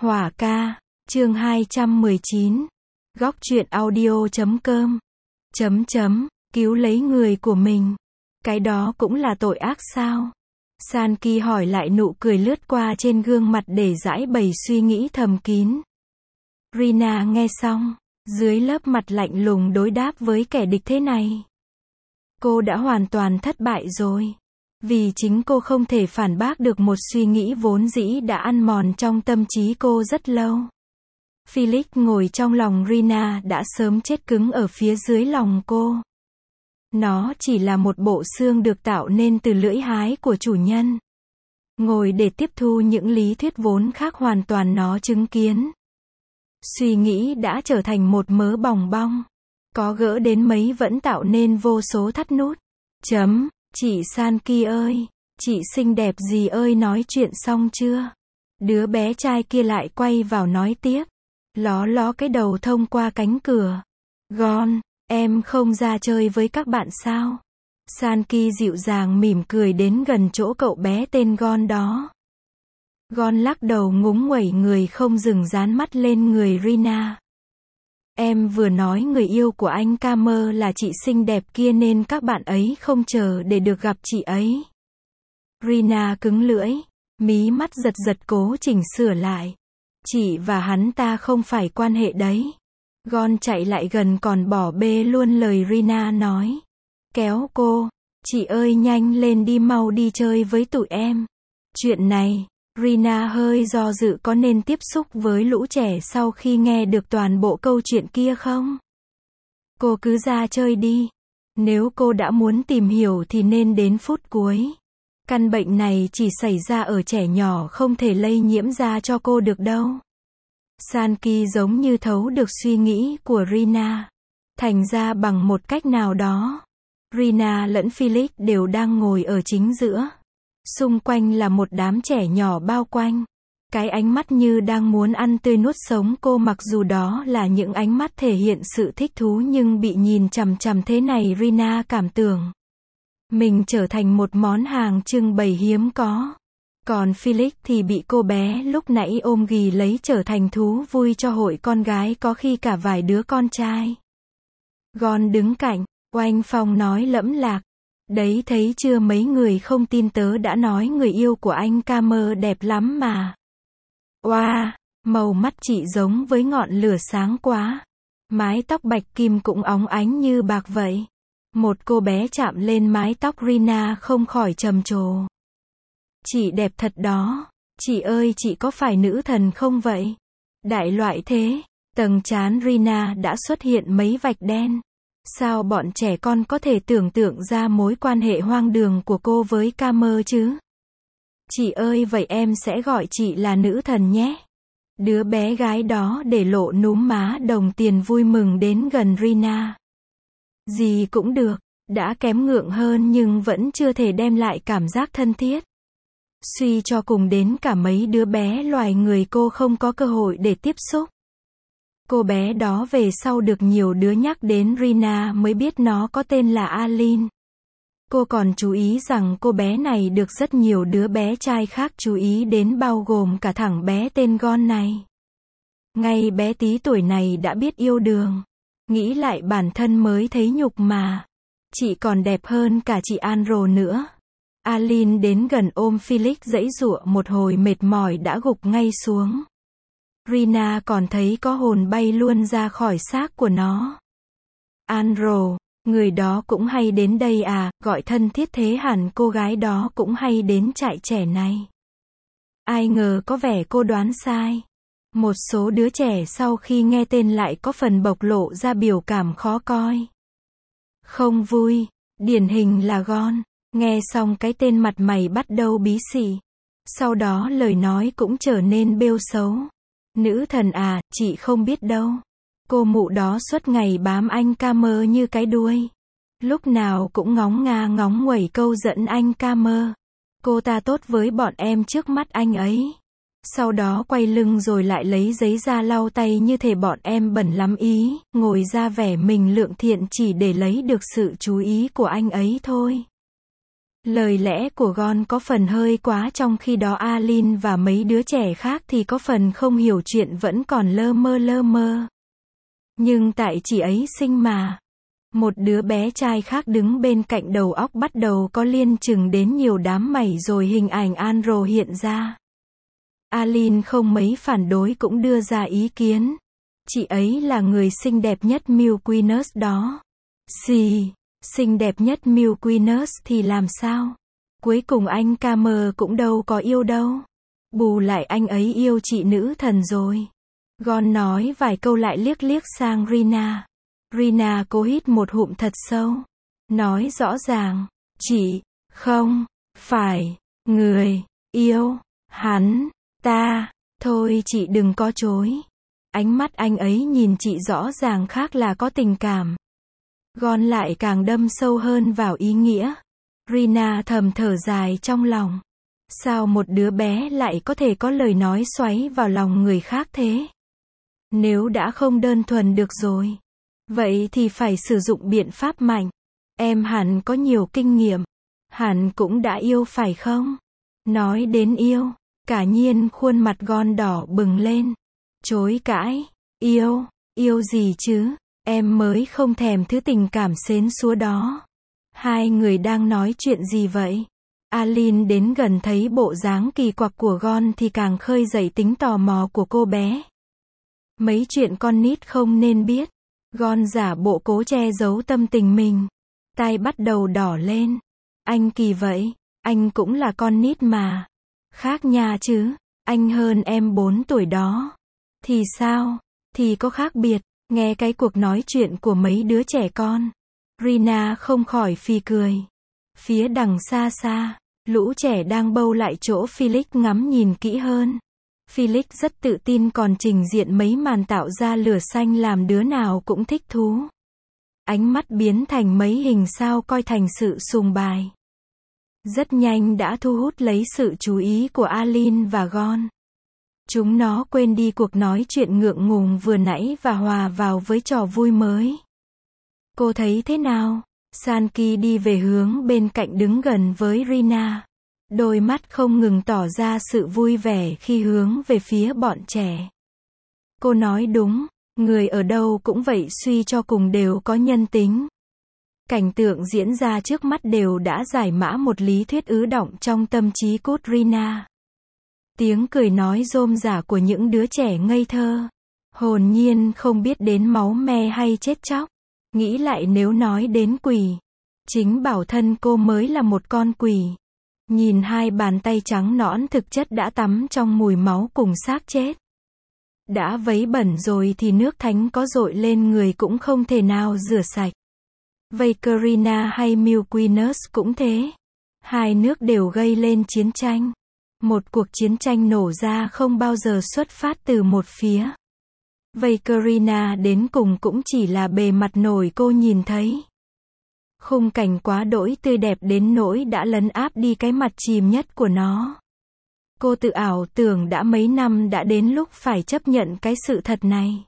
Hỏa ca, chương 219. Góc truyện audio.com. Cứu lấy người của mình. Cái đó cũng là tội ác sao? Sanki hỏi lại, nụ cười lướt qua trên gương mặt để giải bày suy nghĩ thầm kín. Rina nghe xong, dưới lớp mặt lạnh lùng đối đáp với kẻ địch thế này. Cô đã hoàn toàn thất bại rồi. Vì chính cô không thể phản bác được một suy nghĩ vốn dĩ đã ăn mòn trong tâm trí cô rất lâu. Felix ngồi trong lòng Rina đã sớm chết cứng ở phía dưới lòng cô. Nó chỉ là một bộ xương được tạo nên từ lưỡi hái của chủ nhân. Ngồi để tiếp thu những lý thuyết vốn khác hoàn toàn nó chứng kiến. Suy nghĩ đã trở thành một mớ bòng bong. Có gỡ đến mấy vẫn tạo nên vô số thắt nút. Chị Sanki ơi, chị xinh đẹp gì ơi, nói chuyện xong chưa? Đứa bé trai kia lại quay vào nói tiếp. Ló ló cái đầu thông qua cánh cửa. Gon, em không ra chơi với các bạn sao? Sanki dịu dàng mỉm cười đến gần chỗ cậu bé tên Gon đó. Gon lắc đầu ngúng nguẩy người không dừng dán mắt lên người Rina. Em vừa nói người yêu của anh Camer là chị xinh đẹp kia nên các bạn ấy không chờ để được gặp chị ấy. Rina cứng lưỡi, mí mắt giật giật cố chỉnh sửa lại. Chị và hắn ta không phải quan hệ đấy. Gon chạy lại gần còn bỏ bê luôn lời Rina nói. Kéo cô, chị ơi nhanh lên đi, mau đi chơi với tụi em. Chuyện này, Rina hơi do dự có nên tiếp xúc với lũ trẻ sau khi nghe được toàn bộ câu chuyện kia không? Cô cứ ra chơi đi. Nếu cô đã muốn tìm hiểu thì nên đến phút cuối. Căn bệnh này chỉ xảy ra ở trẻ nhỏ, không thể lây nhiễm ra cho cô được đâu. Sanki giống như thấu được suy nghĩ của Rina. Thành ra bằng một cách nào đó, Rina lẫn Felix đều đang ngồi ở chính giữa. Xung quanh là một đám trẻ nhỏ bao quanh. Cái ánh mắt như đang muốn ăn tươi nuốt sống cô, mặc dù đó là những ánh mắt thể hiện sự thích thú, nhưng bị nhìn chằm chằm thế này Rina cảm tưởng mình trở thành một món hàng trưng bày hiếm có. Còn Felix thì bị cô bé lúc nãy ôm ghì lấy trở thành thú vui cho hội con gái, có khi cả vài đứa con trai. Gon đứng cạnh, oanh phong nói lẫm lạc. Đấy thấy chưa, mấy người không tin tớ đã nói người yêu của anh Camer đẹp lắm mà. Oa, màu mắt chị giống với ngọn lửa sáng quá. Mái tóc bạch kim cũng óng ánh như bạc vậy. Một cô bé chạm lên mái tóc Rina không khỏi trầm trồ. Chị đẹp thật đó. Chị ơi, chị có phải nữ thần không vậy? Đại loại thế. Tầng trán Rina đã xuất hiện mấy vạch đen. Sao bọn trẻ con có thể tưởng tượng ra mối quan hệ hoang đường của cô với Camer chứ? Chị ơi, vậy em sẽ gọi chị là nữ thần nhé. Đứa bé gái đó để lộ núm má đồng tiền vui mừng đến gần Rina. Gì cũng được, đã kém ngượng hơn nhưng vẫn chưa thể đem lại cảm giác thân thiết. Suy cho cùng đến cả mấy đứa bé loài người cô không có cơ hội để tiếp xúc. Cô bé đó về sau được nhiều đứa nhắc đến, Rina mới biết nó có tên là Aline. Cô còn chú ý rằng cô bé này được rất nhiều đứa bé trai khác chú ý đến, bao gồm cả thằng bé tên Gon này. Ngay bé tí tuổi này đã biết yêu đương. Nghĩ lại bản thân mới thấy nhục mà. Chị còn đẹp hơn cả chị Andro nữa. Aline đến gần ôm Felix, giãy giụa một hồi mệt mỏi đã gục ngay xuống. Rina còn thấy có hồn bay luôn ra khỏi xác của nó. Andro, người đó cũng hay đến đây à? Gọi thân thiết thế hẳn cô gái đó cũng hay đến trại trẻ này. Ai ngờ có vẻ cô đoán sai. Một số đứa trẻ sau khi nghe tên lại có phần bộc lộ ra biểu cảm khó coi. Không vui, điển hình là Gon. Nghe xong cái tên mặt mày bắt đầu bí xị. Sau đó lời nói cũng trở nên bêu xấu. Nữ thần à, chị không biết đâu. Cô mụ đó suốt ngày bám anh Camer như cái đuôi. Lúc nào cũng ngóng nga ngóng nguẩy câu dẫn anh Camer. Cô ta tốt với bọn em trước mắt anh ấy. Sau đó quay lưng rồi lại lấy giấy ra lau tay như thể bọn em bẩn lắm ý, ngồi ra vẻ mình lượng thiện chỉ để lấy được sự chú ý của anh ấy thôi. Lời lẽ của Gon có phần hơi quá, trong khi đó Alin và mấy đứa trẻ khác thì có phần không hiểu chuyện, vẫn còn lơ mơ. Nhưng tại chị ấy xinh mà. Một đứa bé trai khác đứng bên cạnh đầu óc bắt đầu có liên chừng đến nhiều đám mày, rồi hình ảnh Andro hiện ra. Alin không mấy phản đối, cũng đưa ra ý kiến. Chị ấy là người xinh đẹp nhất Milqueenus đó. Xì, xinh đẹp nhất Milqueenus thì làm sao? Cuối cùng anh Camer cũng đâu có yêu đâu. Bù lại anh ấy yêu chị nữ thần rồi. Gon nói vài câu lại liếc sang Rina. Rina cố hít một hụm thật sâu. Nói rõ ràng, chị, không, phải, người, yêu, hắn, ta, thôi chị đừng có chối. Ánh mắt anh ấy nhìn chị rõ ràng khác là có tình cảm. Gon lại càng đâm sâu hơn vào ý nghĩa. Rina thầm thở dài trong lòng. Sao một đứa bé lại có thể có lời nói xoáy vào lòng người khác thế? Nếu đã không đơn thuần được rồi, vậy thì phải sử dụng biện pháp mạnh. Em hẳn có nhiều kinh nghiệm. Hẳn cũng đã yêu phải không? Nói đến yêu, cả nhiên khuôn mặt Gon đỏ bừng lên. Chối cãi. Yêu gì chứ? Em mới không thèm thứ tình cảm xến xúa đó. Hai người đang nói chuyện gì vậy? Alin đến gần thấy bộ dáng kỳ quặc của Gon thì càng khơi dậy tính tò mò của cô bé. Mấy chuyện con nít không nên biết. Gon giả bộ cố che giấu tâm tình mình. Tai bắt đầu đỏ lên. Anh kỳ vậy, anh cũng là con nít mà. Khác nha chứ, anh hơn em 4 tuổi đó. Thì sao? Thì có khác biệt. Nghe cái cuộc nói chuyện của mấy đứa trẻ con, Rina không khỏi phì cười. Phía đằng xa, lũ trẻ đang bâu lại chỗ Felix ngắm nhìn kỹ hơn. Felix rất tự tin còn trình diện mấy màn tạo ra lửa xanh làm đứa nào cũng thích thú. Ánh mắt biến thành mấy hình sao coi thành sự sùng bài. Rất nhanh đã thu hút lấy sự chú ý của Alin và Gon. Chúng nó quên đi cuộc nói chuyện ngượng ngùng vừa nãy và hòa vào với trò vui mới. Cô thấy thế nào? Sanki đi về hướng bên cạnh đứng gần với Rina. Đôi mắt không ngừng tỏ ra sự vui vẻ khi hướng về phía bọn trẻ. Cô nói đúng, người ở đâu cũng vậy, suy cho cùng đều có nhân tính. Cảnh tượng diễn ra trước mắt đều đã giải mã một lý thuyết ứ đọng trong tâm trí cút Rina. Tiếng cười nói rôm rả của những đứa trẻ ngây thơ, hồn nhiên không biết đến máu me hay chết chóc. Nghĩ lại nếu nói đến quỷ, chính bảo thân cô mới là một con quỷ. Nhìn hai bàn tay trắng nõn thực chất đã tắm trong mùi máu cùng xác chết. Đã vấy bẩn rồi thì nước thánh có dội lên người cũng không thể nào rửa sạch. Vậy Karina hay Milqueenus cũng thế. Hai nước đều gây lên chiến tranh. Một cuộc chiến tranh nổ ra không bao giờ xuất phát từ một phía. Vậy Karina đến cùng cũng chỉ là bề mặt nổi cô nhìn thấy. Khung cảnh quá đỗi tươi đẹp đến nỗi đã lấn áp đi cái mặt chìm nhất của nó. Cô tự ảo tưởng đã mấy năm đã đến lúc phải chấp nhận cái sự thật này.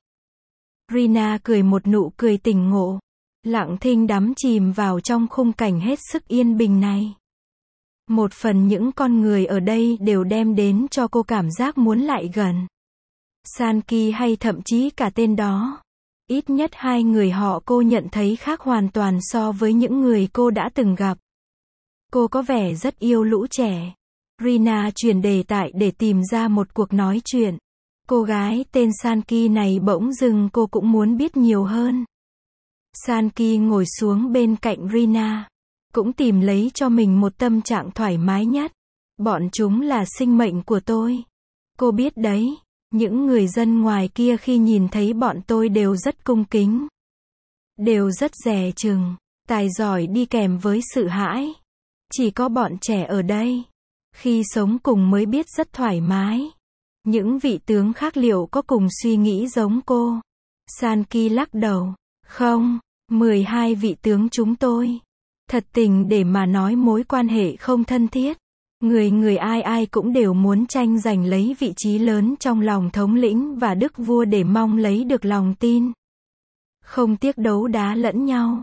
Rina cười một nụ cười tỉnh ngộ, lặng thinh đắm chìm vào trong khung cảnh hết sức yên bình này. Một phần những con người ở đây đều đem đến cho cô cảm giác muốn lại gần. Sanki hay thậm chí cả tên đó. Ít nhất hai người họ cô nhận thấy khác hoàn toàn so với những người cô đã từng gặp. Cô có vẻ rất yêu lũ trẻ. Rina chuyển đề tài để tìm ra một cuộc nói chuyện. Cô gái tên Sanki này bỗng dưng cô cũng muốn biết nhiều hơn. Sanki ngồi xuống bên cạnh Rina. Cũng tìm lấy cho mình một tâm trạng thoải mái nhất. Bọn chúng là sinh mệnh của tôi. Cô biết đấy, những người dân ngoài kia khi nhìn thấy bọn tôi đều rất cung kính. Đều rất dè chừng, tài giỏi đi kèm với sự hãi. Chỉ có bọn trẻ ở đây, khi sống cùng mới biết rất thoải mái. Những vị tướng khác liệu có cùng suy nghĩ giống cô? Sanki lắc đầu. Không, 12 vị tướng chúng tôi. Thật tình để mà nói mối quan hệ không thân thiết. Người ai cũng đều muốn tranh giành lấy vị trí lớn trong lòng thống lĩnh và đức vua để mong lấy được lòng tin. Không tiếc đấu đá lẫn nhau.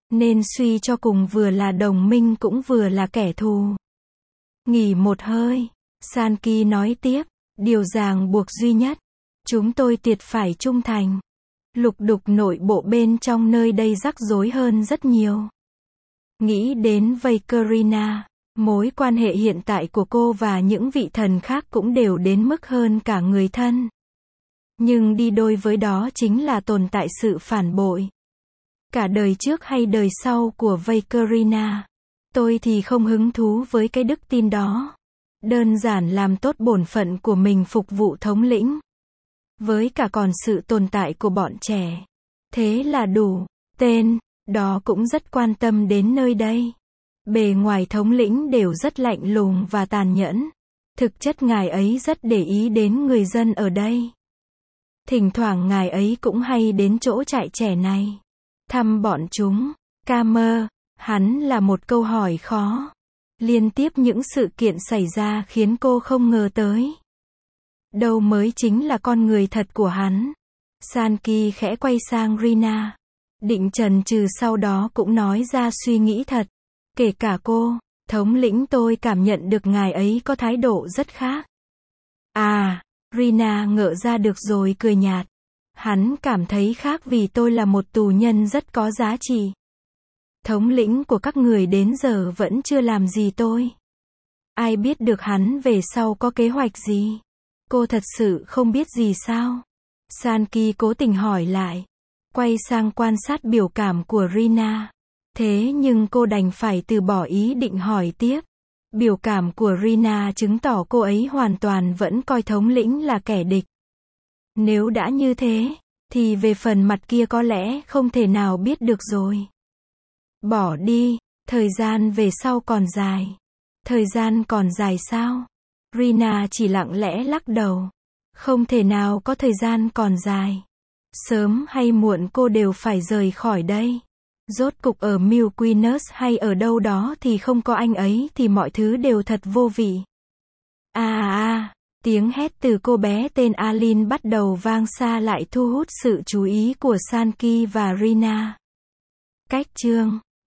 Nên suy cho cùng vừa là đồng minh cũng vừa là kẻ thù. Nghỉ một hơi, Sankey nói tiếp, điều ràng buộc duy nhất. Chúng tôi tuyệt phải trung thành. Lục đục nội bộ bên trong nơi đây rắc rối hơn rất nhiều. Nghĩ đến Vakerina, mối quan hệ hiện tại của cô và những vị thần khác cũng đều đến mức hơn cả người thân. Nhưng đi đôi với đó chính là tồn tại sự phản bội. Cả đời trước hay đời sau của Vakerina. Tôi thì không hứng thú với cái đức tin đó. Đơn giản làm tốt bổn phận của mình phục vụ thống lĩnh. Với cả còn sự tồn tại của bọn trẻ. Thế là đủ. Tên, đó cũng rất quan tâm đến nơi đây. Bề ngoài thống lĩnh đều rất lạnh lùng và tàn nhẫn. Thực chất ngài ấy rất để ý đến người dân ở đây. Thỉnh thoảng ngài ấy cũng hay đến chỗ trại trẻ này. Thăm bọn chúng. Camer, hắn là một câu hỏi khó. Liên tiếp những sự kiện xảy ra khiến cô không ngờ tới. Đâu mới chính là con người thật của hắn. Sankey khẽ quay sang Rina. Định chần chừ sau đó cũng nói ra suy nghĩ thật. Kể cả cô, thống lĩnh tôi cảm nhận được ngài ấy có thái độ rất khác. À, Rina ngỡ ra được rồi cười nhạt. Hắn cảm thấy khác vì tôi là một tù nhân rất có giá trị. Thống lĩnh của các người đến giờ vẫn chưa làm gì tôi. Ai biết được hắn về sau có kế hoạch gì? Cô thật sự không biết gì sao? Sankey cố tình hỏi lại. Quay sang quan sát biểu cảm của Rina. Thế nhưng cô đành phải từ bỏ ý định hỏi tiếp. Biểu cảm của Rina chứng tỏ cô ấy hoàn toàn vẫn coi thống lĩnh là kẻ địch. Nếu đã như thế, thì về phần mặt kia có lẽ không thể nào biết được rồi. Bỏ đi, thời gian về sau còn dài. Thời gian còn dài sao? Rina chỉ lặng lẽ lắc đầu. Không thể nào có thời gian còn dài. Sớm hay muộn cô đều phải rời khỏi đây. Rốt cục ở Milquinus hay ở đâu đó thì không có anh ấy thì mọi thứ đều thật vô vị. Tiếng hét từ cô bé tên Aline bắt đầu vang xa lại thu hút sự chú ý của Sankey và Rina. Cách chương